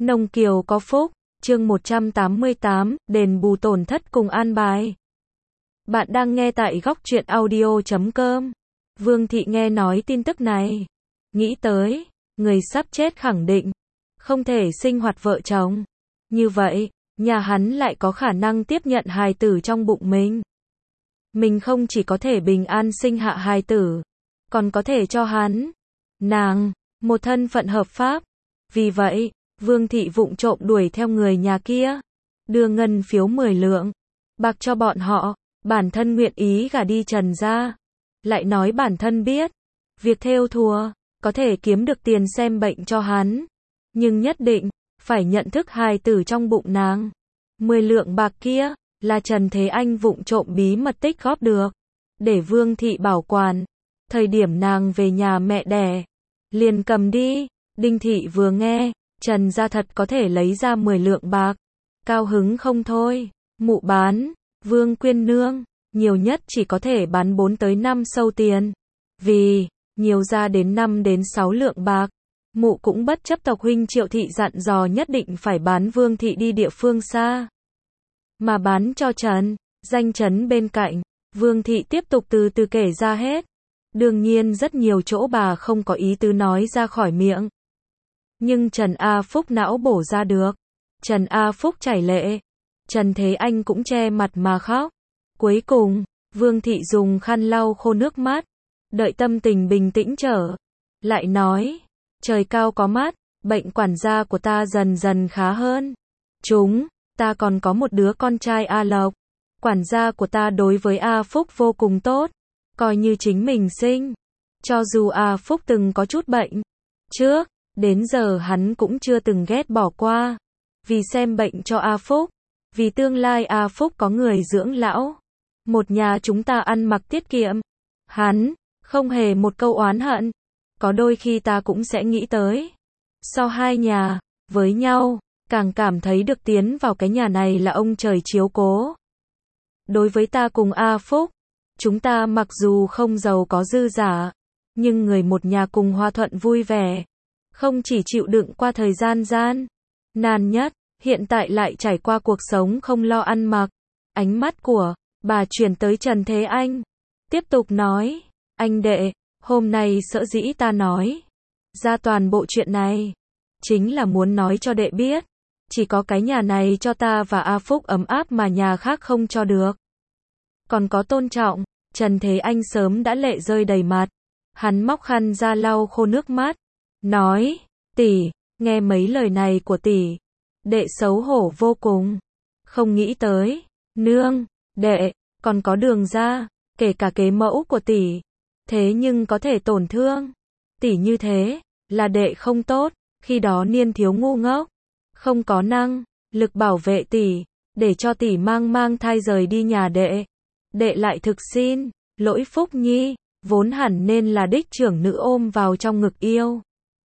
Nông Kiều có phúc, chương 188, đền bù tổn thất cùng an bài. Bạn đang nghe tại góc truyện audio.com. Vương Thị nghe nói tin tức này, nghĩ tới, người sắp chết khẳng định, không thể sinh hoạt vợ chồng. Như vậy, nhà hắn lại có khả năng tiếp nhận hài tử trong bụng mình. Mình không chỉ có thể bình an sinh hạ hài tử, còn có thể cho hắn, nàng, một thân phận hợp pháp. Vì vậy, Vương Thị vụng trộm đuổi theo người nhà kia, đưa ngân phiếu 10 lượng bạc cho bọn họ, bản thân nguyện ý gả đi Trần gia. Lại nói bản thân biết, việc thêu thùa, có thể kiếm được tiền xem bệnh cho hắn, nhưng nhất định, phải nhận thức hài tử trong bụng nàng. 10 lượng bạc kia, là Trần Thế Anh vụng trộm bí mật tích góp được, để Vương Thị bảo quản. Thời điểm nàng về nhà mẹ đẻ, liền cầm đi. Đinh Thị vừa nghe, Trần gia thật có thể lấy ra 10 lượng bạc, cao hứng không thôi. Mụ bán, Vương Quyên nương, nhiều nhất chỉ có thể bán 4 tới 5 sâu tiền. Vì, nhiều ra đến 5 đến 6 lượng bạc, mụ cũng bất chấp tộc huynh Triệu Thị dặn dò nhất định phải bán Vương Thị đi địa phương xa, mà bán cho Trần, danh chấn bên cạnh. Vương Thị tiếp tục từ từ kể ra hết. Đương nhiên rất nhiều chỗ bà không có ý tứ nói ra khỏi miệng, nhưng Trần A Phúc não bổ ra được. Trần A Phúc chảy lệ, Trần Thế Anh cũng che mặt mà khóc. Cuối cùng, Vương Thị dùng khăn lau khô nước mắt, đợi tâm tình bình tĩnh trở lại nói, trời cao có mắt, bệnh quản gia của ta dần dần khá hơn. Ta còn có một đứa con trai A Lộc, quản gia của ta đối với A Phúc vô cùng tốt, coi như chính mình sinh. Cho dù A Phúc từng có chút bệnh trước, đến giờ hắn cũng chưa từng ghét bỏ qua. Vì xem bệnh cho A Phúc, vì tương lai A Phúc có người dưỡng lão, một nhà chúng ta ăn mặc tiết kiệm, hắn không hề một câu oán hận. Có đôi khi ta cũng sẽ nghĩ tới, so hai nhà với nhau, càng cảm thấy được tiến vào cái nhà này là ông trời chiếu cố. Đối với ta cùng A Phúc, chúng ta mặc dù không giàu có dư giả, nhưng người một nhà cùng hòa thuận vui vẻ, không chỉ chịu đựng qua thời gian nan nhất, hiện tại lại trải qua cuộc sống không lo ăn mặc. Ánh mắt của bà chuyển tới Trần Thế Anh, tiếp tục nói, anh đệ, hôm nay sở dĩ ta nói ra toàn bộ chuyện này, chính là muốn nói cho đệ biết, chỉ có cái nhà này cho ta và A Phúc ấm áp mà nhà khác không cho được. Còn có tôn trọng. Trần Thế Anh sớm đã lệ rơi đầy mặt, hắn móc khăn ra lau khô nước mắt, nói, tỷ, nghe mấy lời này của tỷ, đệ xấu hổ vô cùng, không nghĩ tới, nương, đệ, còn có đường ra, kể cả kế mẫu của tỷ, thế nhưng có thể tổn thương tỷ như thế, là đệ không tốt. Khi đó niên thiếu ngu ngốc, không có năng lực bảo vệ tỷ, để cho tỷ mang thai rời đi nhà đệ. Đệ lại thực xin lỗi Phúc Nhi, vốn hẳn nên là đích trưởng nữ ôm vào trong ngực yêu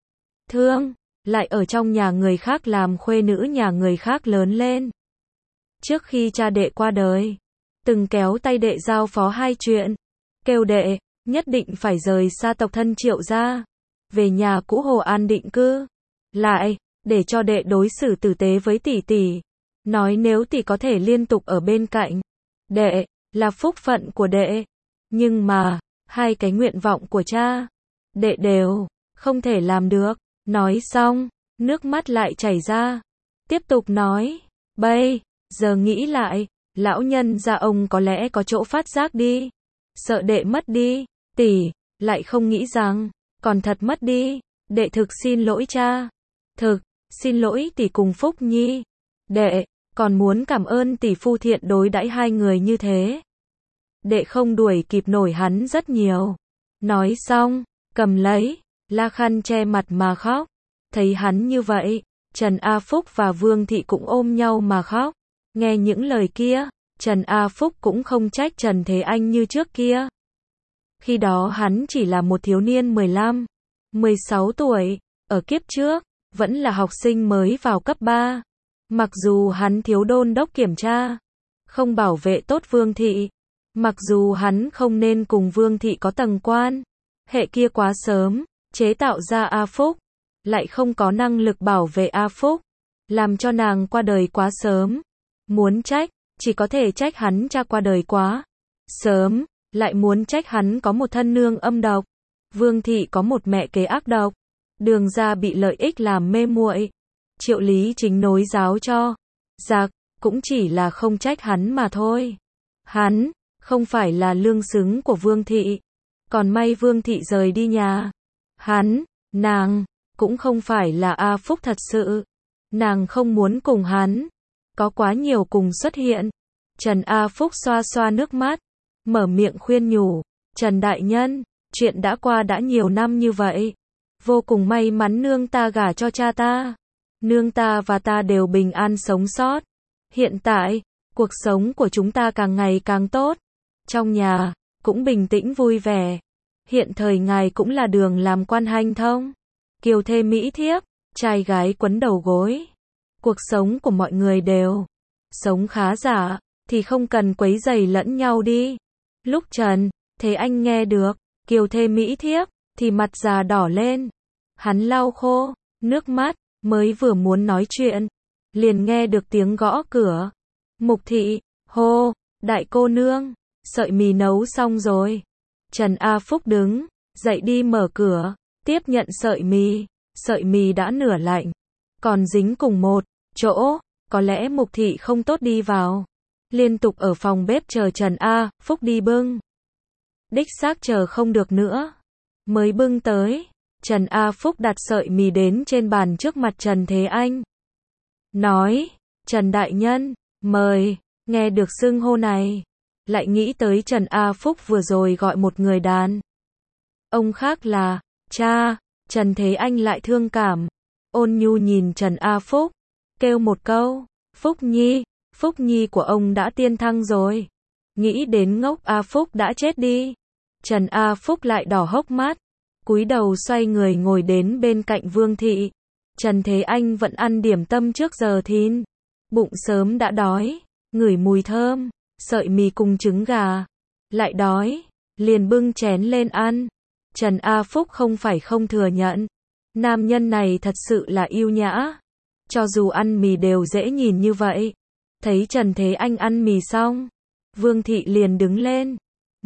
thương, lại ở trong nhà người khác làm khuê nữ nhà người khác lớn lên. Trước khi cha đệ qua đời, từng kéo tay đệ giao phó hai chuyện, kêu đệ nhất định phải rời xa tộc thân Triệu gia, về nhà cũ Hồ An định cư, lại để cho đệ đối xử tử tế với tỷ tỷ, nói nếu tỷ có thể liên tục ở bên cạnh đệ, là phúc phận của đệ. Nhưng mà, hai cái nguyện vọng của cha, đệ đều không thể làm được. Nói xong, nước mắt lại chảy ra. Tiếp tục nói, bây giờ nghĩ lại, lão nhân gia ông có lẽ có chỗ phát giác đi, sợ đệ mất đi, tỷ lại không nghĩ rằng còn thật mất đi. Đệ thực xin lỗi cha, thực xin lỗi tỷ cùng Phúc Nhi. Đệ còn muốn cảm ơn tỷ phu thiện đối đãi hai người như thế. Đệ không đuổi kịp nổi hắn rất nhiều. Nói xong, cầm lấy la khăn che mặt mà khóc. Thấy hắn như vậy, Trần A Phúc và Vương Thị cũng ôm nhau mà khóc. Nghe những lời kia, Trần A Phúc cũng không trách Trần Thế Anh như trước kia. Khi đó hắn chỉ là một thiếu niên 15, 16 tuổi, ở kiếp trước, vẫn là học sinh mới vào cấp 3. Mặc dù hắn thiếu đôn đốc kiểm tra, không bảo vệ tốt Vương Thị, mặc dù hắn không nên cùng Vương Thị có tầng quan hệ kia quá sớm, chế tạo ra A Phúc, lại không có năng lực bảo vệ A Phúc, làm cho nàng qua đời quá sớm. Muốn trách, chỉ có thể trách hắn cha qua đời quá sớm, lại muốn trách hắn có một thân nương âm độc. Vương thị có một mẹ kế ác độc. Đường ra bị lợi ích làm mê muội. Triệu Lý Chính nối giáo cho giặc, cũng chỉ là không trách hắn mà thôi. Hắn không phải là lương xứng của Vương thị. Còn may Vương thị rời đi nhà. Nàng cũng không phải là A Phúc thật sự. Nàng không muốn cùng hắn có quá nhiều cùng xuất hiện. Trần A Phúc xoa xoa nước mắt, mở miệng khuyên nhủ, Trần đại nhân, chuyện đã qua đã nhiều năm như vậy. Vô cùng may mắn nương ta gả cho cha ta. Nương ta và ta đều bình an sống sót. Hiện tại, cuộc sống của chúng ta càng ngày càng tốt. Trong nhà, cũng bình tĩnh vui vẻ. Hiện thời ngài cũng là đường làm quan hanh thông. Kiều thê mỹ thiếp, trai gái quấn đầu gối. Cuộc sống của mọi người đều sống khá giả, thì không cần quấy rầy lẫn nhau đi. Lúc Trần Thế Anh nghe được Kiều thê mỹ thiếp, thì mặt già đỏ lên. Hắn lau khô nước mắt, mới vừa muốn nói chuyện, liền nghe được tiếng gõ cửa. Mục thị, hô, đại cô nương, sợi mì nấu xong rồi. Trần A Phúc đứng dậy đi mở cửa, tiếp nhận sợi mì đã nửa lạnh, còn dính cùng một chỗ, có lẽ Mục thị không tốt đi vào. Liên tục ở phòng bếp chờ Trần A Phúc đi bưng. Đích xác chờ không được nữa, mới bưng tới. Trần A Phúc đặt sợi mì đến trên bàn trước mặt Trần Thế Anh. Nói, Trần đại nhân, mời. Nghe được xưng hô này, lại nghĩ tới Trần A Phúc vừa rồi gọi một người đàn ông khác là cha. Trần Thế Anh lại thương cảm, ôn nhu nhìn Trần A Phúc, kêu một câu, Phúc Nhi của ông đã tiên thăng rồi. Nghĩ đến ngốc A Phúc đã chết đi. Trần A Phúc lại đỏ hốc mắt, cúi đầu xoay người ngồi đến bên cạnh Vương thị. Trần Thế Anh vẫn ăn điểm tâm trước giờ thìn, bụng sớm đã đói, ngửi mùi thơm sợi mì cùng trứng gà, lại đói, liền bưng chén lên ăn. Trần A Phúc không phải không thừa nhận, nam nhân này thật sự là yêu nhã. Cho dù ăn mì đều dễ nhìn như vậy. Thấy Trần Thế Anh ăn mì xong, Vương thị liền đứng lên,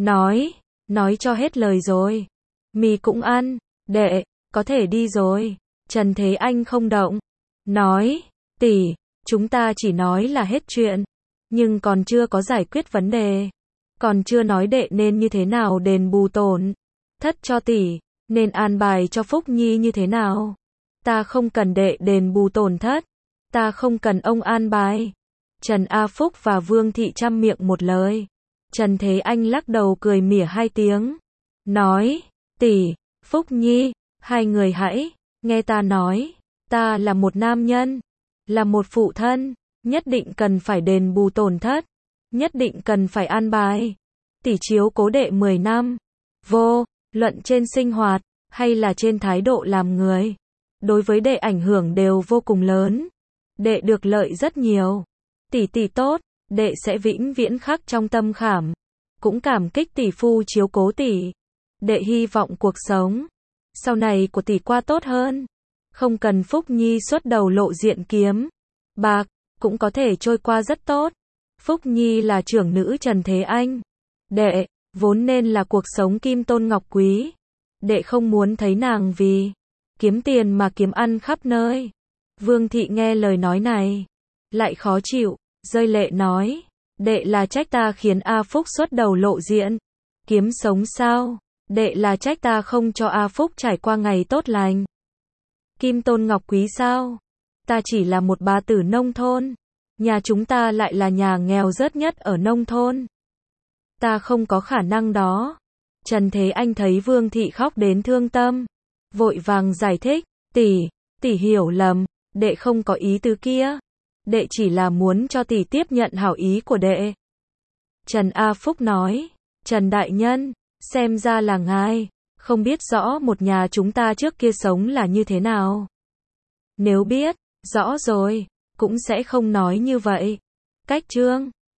nói cho hết lời rồi. Mì cũng ăn, đệ, có thể đi rồi. Trần Thế Anh không động, nói, tỷ, chúng ta chỉ nói là hết chuyện, nhưng còn chưa có giải quyết vấn đề. Còn chưa nói đệ nên như thế nào đền bù tổn thất cho tỷ, nên an bài cho Phúc Nhi như thế nào. Ta không cần đệ đền bù tổn thất, ta không cần ông an bài. Trần A Phúc và Vương thị chăm miệng một lời. Trần Thế Anh lắc đầu cười mỉa hai tiếng, nói, tỷ, Phúc Nhi, hai người hãy nghe ta nói, ta là một nam nhân, là một phụ thân, nhất định cần phải đền bù tổn thất, nhất định cần phải an bài. Tỷ chiếu cố đệ 10 năm, vô luận trên sinh hoạt hay là trên thái độ làm người, đối với đệ ảnh hưởng đều vô cùng lớn. Đệ được lợi rất nhiều. Tỷ tốt, đệ sẽ vĩnh viễn khắc trong tâm khảm. Cũng cảm kích tỷ phu chiếu cố tỷ. Đệ hy vọng cuộc sống sau này của tỷ qua tốt hơn. Không cần Phúc Nhi xuất đầu lộ diện kiếm bạc, cũng có thể trôi qua rất tốt. Phúc Nhi là trưởng nữ Trần Thế Anh. Đệ vốn nên là cuộc sống kim tôn ngọc quý. Đệ không muốn thấy nàng vì kiếm tiền mà kiếm ăn khắp nơi. Vương thị nghe lời nói này, lại khó chịu, rơi lệ nói, đệ là trách ta khiến A Phúc xuất đầu lộ diện, kiếm sống sao? Đệ là trách ta không cho A Phúc trải qua ngày tốt lành. Kim tôn ngọc quý sao? Ta chỉ là một bà tử nông thôn, nhà chúng ta lại là nhà nghèo rớt nhất ở nông thôn. Ta không có khả năng đó. Trần Thế Anh thấy Vương thị khóc đến thương tâm, vội vàng giải thích, tỷ hiểu lầm, đệ không có ý tứ kia. Đệ chỉ là muốn cho tỷ tiếp nhận hảo ý của đệ. Trần A Phúc nói, Trần đại nhân, xem ra là ngài không biết rõ một nhà chúng ta trước kia sống là như thế nào. Nếu biết rõ rồi, cũng sẽ không nói như vậy. Cách chương